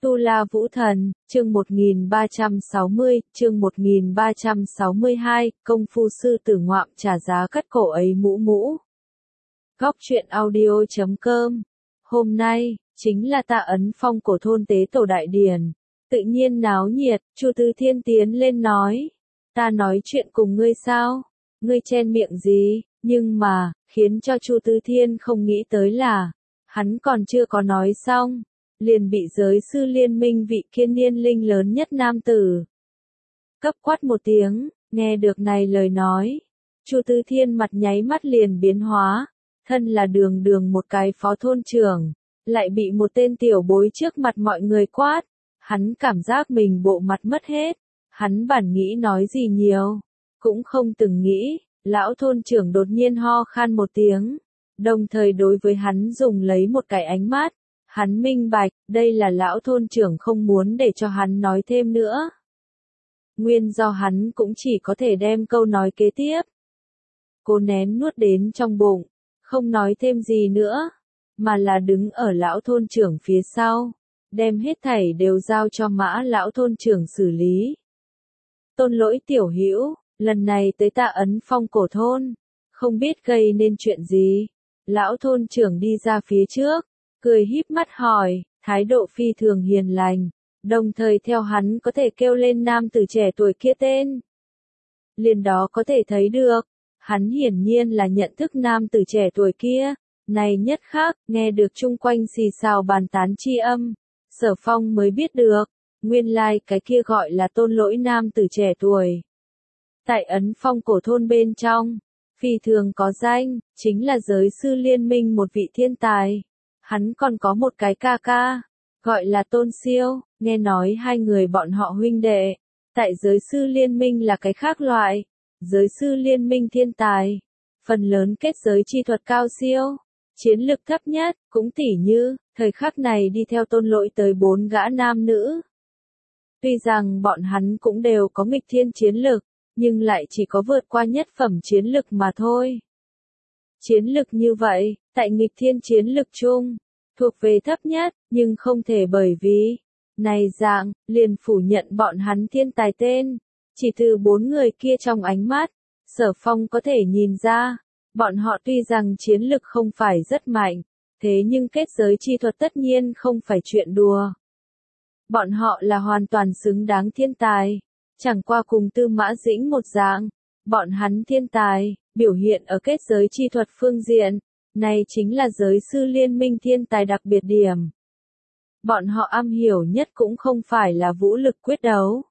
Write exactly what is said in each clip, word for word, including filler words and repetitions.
Tu La Vũ Thần, chương một nghìn ba trăm sáu mươi, chương một nghìn ba trăm sáu mươi hai, công phu sư tử ngoạm trả giá cắt cổ ấy mũ mũ. Góc truyện audio chấm com. Hôm nay, chính là tạ ấn phong của thôn tế tổ đại điển. Tự nhiên náo nhiệt, Chu Tư Thiên tiến lên nói. Ta nói chuyện cùng ngươi sao? Ngươi chen miệng gì? Nhưng mà, khiến cho Chu Tư Thiên không nghĩ tới là, hắn còn chưa có nói xong, liền bị giới sư liên minh vị kiên niên linh lớn nhất nam tử cấp quát một tiếng. Nghe được này lời nói, Chu Tư Thiên mặt nháy mắt liền biến hóa, thân là đường đường một cái phó thôn trưởng, lại bị một tên tiểu bối trước mặt mọi người quát, hắn cảm giác mình bộ mặt mất hết, hắn bản nghĩ nói gì nhiều, cũng không từng nghĩ, lão thôn trưởng đột nhiên ho khan một tiếng, đồng thời đối với hắn dùng lấy một cái ánh mắt. Hắn minh bạch, đây là lão thôn trưởng không muốn để cho hắn nói thêm nữa. Nguyên do hắn cũng chỉ có thể đem câu nói kế tiếp. Cô nén nuốt đến trong bụng, không nói thêm gì nữa, mà là đứng ở lão thôn trưởng phía sau, đem hết thảy đều giao cho mã lão thôn trưởng xử lý. Tôn Lỗi tiểu hữu, lần này tới tạ ấn phong cổ thôn, không biết gây nên chuyện gì. Lão thôn trưởng đi ra phía trước, cười híp mắt hỏi, thái độ phi thường hiền lành, đồng thời theo hắn có thể kêu lên nam tử trẻ tuổi kia tên. Liền đó có thể thấy được, hắn hiển nhiên là nhận thức nam tử trẻ tuổi kia, này nhất khác, nghe được chung quanh xì xào bàn tán chi âm, Sở Phong mới biết được, nguyên lai like cái kia gọi là Tôn Lỗi nam tử trẻ tuổi. Tại ấn phong cổ thôn bên trong, phi thường có danh, chính là giới sư liên minh một vị thiên tài. Hắn còn có một cái ca ca, gọi là Tôn Siêu, nghe nói hai người bọn họ huynh đệ, tại giới sư liên minh là cái khác loại, giới sư liên minh thiên tài, phần lớn kết giới chi thuật cao siêu, chiến lực thấp nhất, cũng tỉ như, thời khắc này đi theo Tôn Lỗi tới bốn gã nam nữ. Tuy rằng bọn hắn cũng đều có nghịch thiên chiến lực, nhưng lại chỉ có vượt qua nhất phẩm chiến lực mà thôi. Chiến lực như vậy, tại nghịch thiên chiến lực chung, thuộc về thấp nhất, nhưng không thể bởi vì, này dạng, liền phủ nhận bọn hắn thiên tài tên. Chỉ từ bốn người kia trong ánh mắt, Sở Phong có thể nhìn ra, bọn họ tuy rằng chiến lực không phải rất mạnh, thế nhưng kết giới chi thuật tất nhiên không phải chuyện đùa. Bọn họ là hoàn toàn xứng đáng thiên tài, chẳng qua cùng Tư Mã Dĩnh một dạng, bọn hắn thiên tài, biểu hiện ở kết giới chi thuật phương diện, này chính là giới sư liên minh thiên tài đặc biệt điểm. Bọn họ am hiểu nhất cũng không phải là vũ lực quyết đấu,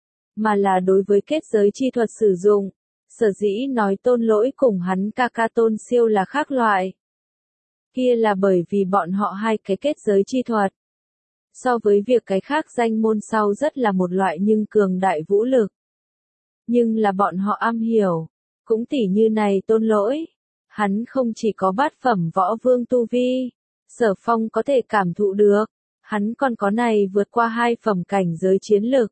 mà là đối với kết giới chi thuật sử dụng. Sở dĩ nói Tôn Lỗi cùng hắn ca ca Tôn Siêu là khác loại. Kia là bởi vì bọn họ hai cái kết giới chi thuật. So với việc cái khác danh môn sau rất là một loại nhưng cường đại vũ lực. Nhưng là bọn họ am hiểu, cũng tỉ như này Tôn Lỗi. Hắn không chỉ có bát phẩm võ vương tu vi, Sở Phong có thể cảm thụ được, hắn còn có này vượt qua hai phẩm cảnh giới chiến lực.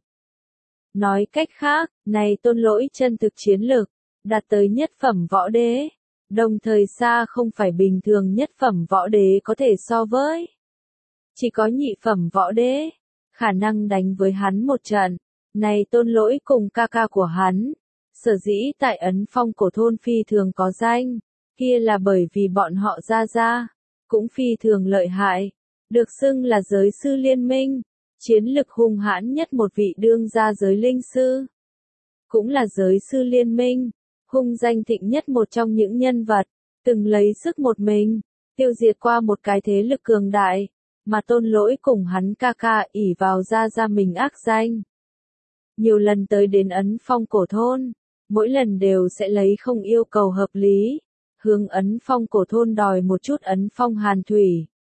Nói cách khác, này Tôn Lỗi chân thực chiến lực, đạt tới nhất phẩm võ đế, đồng thời xa không phải bình thường nhất phẩm võ đế có thể so với. Chỉ có nhị phẩm võ đế, khả năng đánh với hắn một trận, này Tôn Lỗi cùng ca ca của hắn, sở dĩ tại ấn phong cổ thôn phi thường có danh. Kia là bởi vì bọn họ ra ra, cũng phi thường lợi hại, được xưng là giới sư liên minh, chiến lực hung hãn nhất một vị đương gia giới linh sư. Cũng là giới sư liên minh, hung danh thịnh nhất một trong những nhân vật, từng lấy sức một mình, tiêu diệt qua một cái thế lực cường đại, mà Tôn Lỗi cùng hắn ca ca ỷ vào ra ra mình ác danh. Nhiều lần tới đến ấn phong cổ thôn, mỗi lần đều sẽ lấy không yêu cầu hợp lý. Hướng ấn phong cổ thôn đòi một chút ấn phong hàn thủy.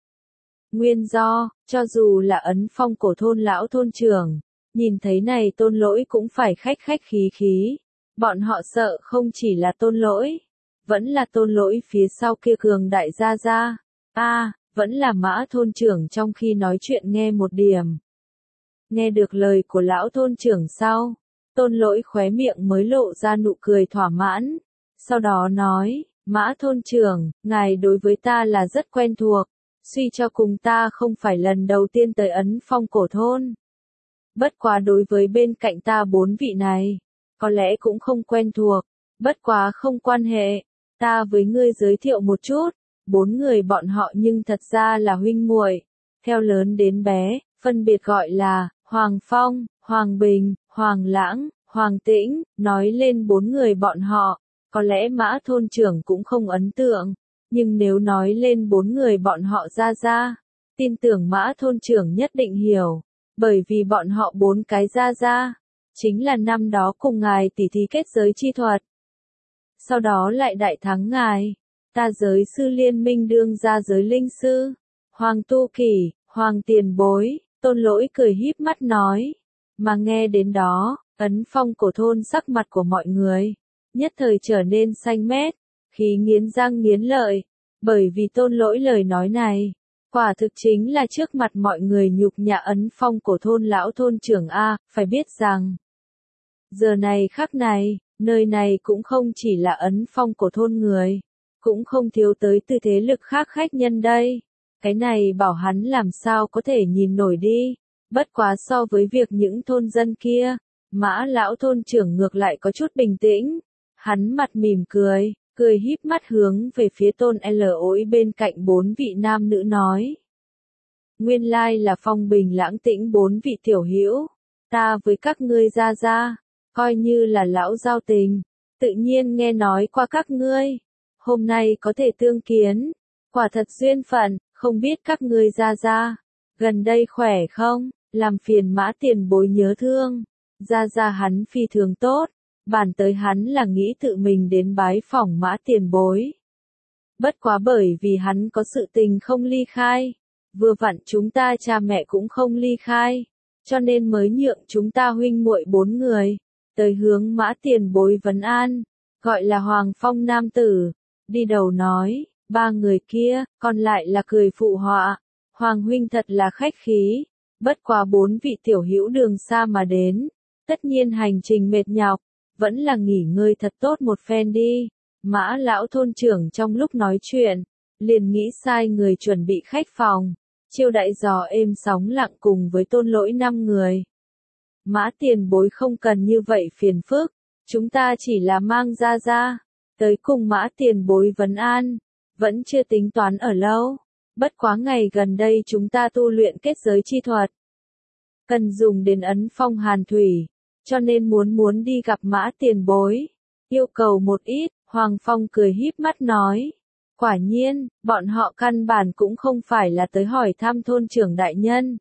Nguyên do, cho dù là ấn phong cổ thôn lão thôn trưởng, nhìn thấy này Tôn Lỗi cũng phải khách khách khí khí. Bọn họ sợ không chỉ là Tôn Lỗi, vẫn là Tôn Lỗi phía sau kia cường đại gia gia. A, à, vẫn là mã thôn trưởng trong khi nói chuyện nghe một điểm. Nghe được lời của lão thôn trưởng sau, Tôn Lỗi khóe miệng mới lộ ra nụ cười thỏa mãn. Sau đó nói, Mã thôn trưởng, ngài đối với ta là rất quen thuộc, Suy cho cùng ta không phải lần đầu tiên tới Ấn Phong cổ thôn. Bất quá đối với bên cạnh ta bốn vị này, có lẽ cũng không quen thuộc, bất quá không quan hệ, ta với ngươi giới thiệu một chút, bốn người bọn họ nhưng thật ra là huynh muội, theo lớn đến bé, phân biệt gọi là Hoàng Phong, Hoàng Bình, Hoàng Lãng, Hoàng Tĩnh, nói lên bốn người bọn họ, có lẽ Mã thôn trưởng cũng không ấn tượng, nhưng nếu nói lên bốn người bọn họ ra ra, tin tưởng Mã thôn trưởng nhất định hiểu, bởi vì bọn họ bốn cái ra ra, chính là năm đó cùng ngài tỉ thí kết giới chi thuật. Sau đó lại đại thắng ngài, ta giới sư liên minh đương ra giới linh sư, Hoàng Tu Kỷ, Hoàng Tiền Bối, Tôn Lỗi cười híp mắt nói, mà nghe đến đó, Ấn Phong cổ thôn sắc mặt của mọi người, nhất thời trở nên xanh mét, khí nghiến răng nghiến lợi, bởi vì Tôn Lỗi lời nói này, quả thực chính là trước mặt mọi người nhục nhã Ấn Phong cổ thôn lão thôn trưởng A, phải biết rằng, giờ này khắc này, nơi này cũng không chỉ là Ấn Phong cổ thôn người, cũng không thiếu tới từ thế lực khác khách nhân đây. Cái này bảo hắn làm sao có thể nhìn nổi đi, bất quá so với việc những thôn dân kia, Mã lão thôn trưởng ngược lại có chút bình tĩnh, hắn mặt mỉm cười, cười híp mắt hướng về phía Tôn L ối bên cạnh bốn vị nam nữ nói. Nguyên lai là Phong Bình Lãng Tĩnh bốn vị tiểu hữu, ta với các ngươi ra ra, coi như là lão giao tình, tự nhiên nghe nói qua các ngươi, hôm nay có thể tương kiến, quả thật duyên phận, không biết các ngươi ra ra, gần đây khỏe không, làm phiền Mã tiền bối nhớ thương, ra ra hắn phi thường tốt, bản tới hắn là nghĩ tự mình đến bái phỏng Mã tiền bối. Bất quá bởi vì hắn có sự tình không ly khai, vừa vặn chúng ta cha mẹ cũng không ly khai, cho nên mới nhượng chúng ta huynh muội bốn người, tới hướng Mã tiền bối vấn an, gọi là Hoàng Phong nam tử, đi đầu nói, ba người kia, còn lại là cười phụ họa, Hoàng huynh thật là khách khí, bất quá bốn vị tiểu hữu đường xa mà đến, tất nhiên hành trình mệt nhọc, vẫn là nghỉ ngơi thật tốt một phen đi. Mã lão thôn trưởng trong lúc nói chuyện, liền nghĩ sai người chuẩn bị khách phòng, chiêu đại giò êm sóng lặng cùng với Tôn Lỗi năm người. Mã tiền bối không cần như vậy phiền phức, chúng ta chỉ là mang ra ra, tới cùng Mã tiền bối vấn an, vẫn chưa tính toán ở lâu, bất quá ngày gần đây chúng ta tu luyện kết giới chi thuật, cần dùng đến Ấn Phong hàn thủy, cho nên muốn muốn đi gặp Mã tiền bối, yêu cầu một ít. Hoàng Phong cười híp mắt nói, quả nhiên, bọn họ căn bản cũng không phải là tới hỏi thăm thôn trưởng đại nhân.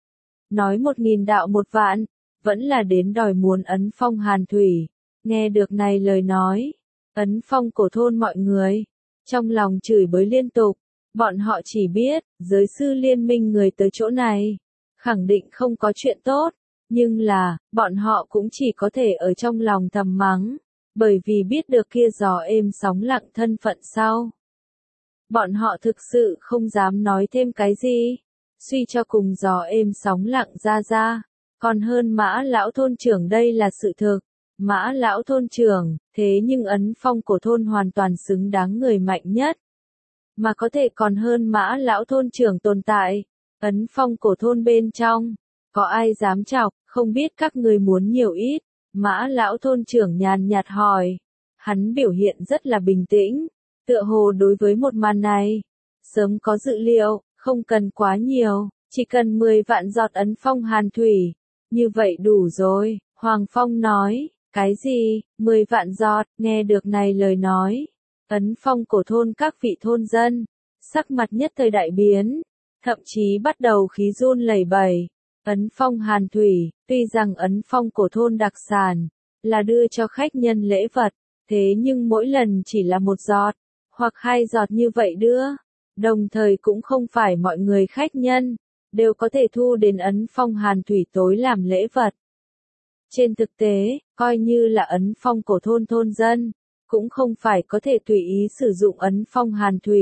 Nói một nghìn đạo một vạn, vẫn là đến đòi muốn Ấn Phong hàn thủy. Nghe được này lời nói, Ấn Phong cổ thôn mọi người, trong lòng chửi bới liên tục, bọn họ chỉ biết, giới sư liên minh người tới chỗ này, khẳng định không có chuyện tốt, nhưng là, bọn họ cũng chỉ có thể ở trong lòng thầm mắng. Bởi vì biết được kia gió êm sóng lặng thân phận sau. Bọn họ thực sự không dám nói thêm cái gì. Suy cho cùng gió êm sóng lặng ra ra. Còn hơn Mã lão thôn trưởng đây là sự thực. Mã lão thôn trưởng, thế nhưng Ấn Phong cổ thôn hoàn toàn xứng đáng người mạnh nhất. Mà có thể còn hơn Mã lão thôn trưởng tồn tại. Ấn Phong cổ thôn bên trong. Có ai dám chọc, không biết các người muốn nhiều ít. Mã lão thôn trưởng nhàn nhạt hỏi, hắn biểu hiện rất là bình tĩnh, tựa hồ đối với một màn này, sớm có dự liệu, không cần quá nhiều, chỉ cần mười vạn giọt Ấn Phong hàn thủy, như vậy đủ rồi, Hoàng Phong nói, cái gì, mười vạn giọt, nghe được này lời nói, Ấn Phong cổ thôn các vị thôn dân, sắc mặt nhất thời đại biến, thậm chí bắt đầu khí run lẩy bẩy. Ấn Phong hàn thủy, tuy rằng Ấn Phong cổ thôn đặc sản, là đưa cho khách nhân lễ vật, thế nhưng mỗi lần chỉ là một giọt, hoặc hai giọt như vậy đưa, đồng thời cũng không phải mọi người khách nhân, đều có thể thu đến Ấn Phong hàn thủy tối làm lễ vật. Trên thực tế, coi như là Ấn Phong cổ thôn thôn dân, cũng không phải có thể tùy ý sử dụng Ấn Phong hàn thủy.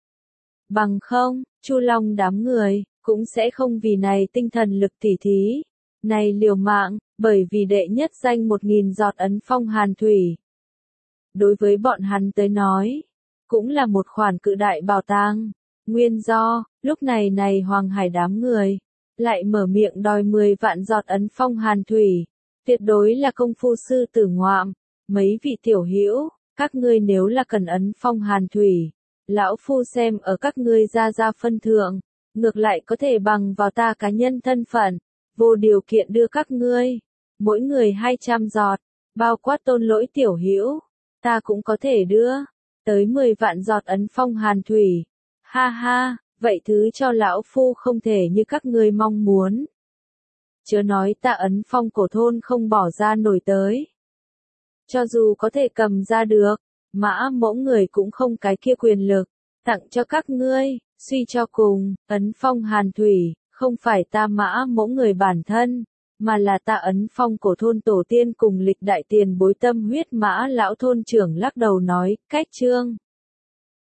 Bằng không, Chu Long đám người, cũng sẽ không vì này tinh thần lực tỉ thí, này liều mạng, bởi vì đệ nhất danh một nghìn giọt Ấn Phong hàn thủy. Đối với bọn hắn tới nói, cũng là một khoản cự đại bảo tàng, Nguyên do, lúc này này Hoàng Hải đám người, lại mở miệng đòi mười vạn giọt ấn phong hàn thủy, tuyệt đối là công phu sư tử ngoạm, mấy vị tiểu hữu, các ngươi nếu là cần ấn phong hàn thủy, lão phu xem ở các ngươi ra ra phân thượng, ngược lại có thể bằng vào ta cá nhân thân phận, vô điều kiện đưa các ngươi, mỗi người hai trăm giọt, bao quát Tôn Lỗi tiểu hữu, ta cũng có thể đưa, tới mười vạn giọt ấn phong hàn thủy, ha ha, vậy thứ cho lão phu không thể như các ngươi mong muốn. Chớ nói ta ấn phong cổ thôn không bỏ ra nổi tới. Cho dù có thể cầm ra được, mã mẫu người cũng không cái kia quyền lực, tặng cho các ngươi, suy cho cùng, ấn phong hàn thủy, không phải ta mã mẫu người bản thân, mà là ta ấn phong cổ thôn tổ tiên cùng lịch đại tiền bối tâm huyết. Mã lão thôn trưởng lắc đầu nói, cách chương.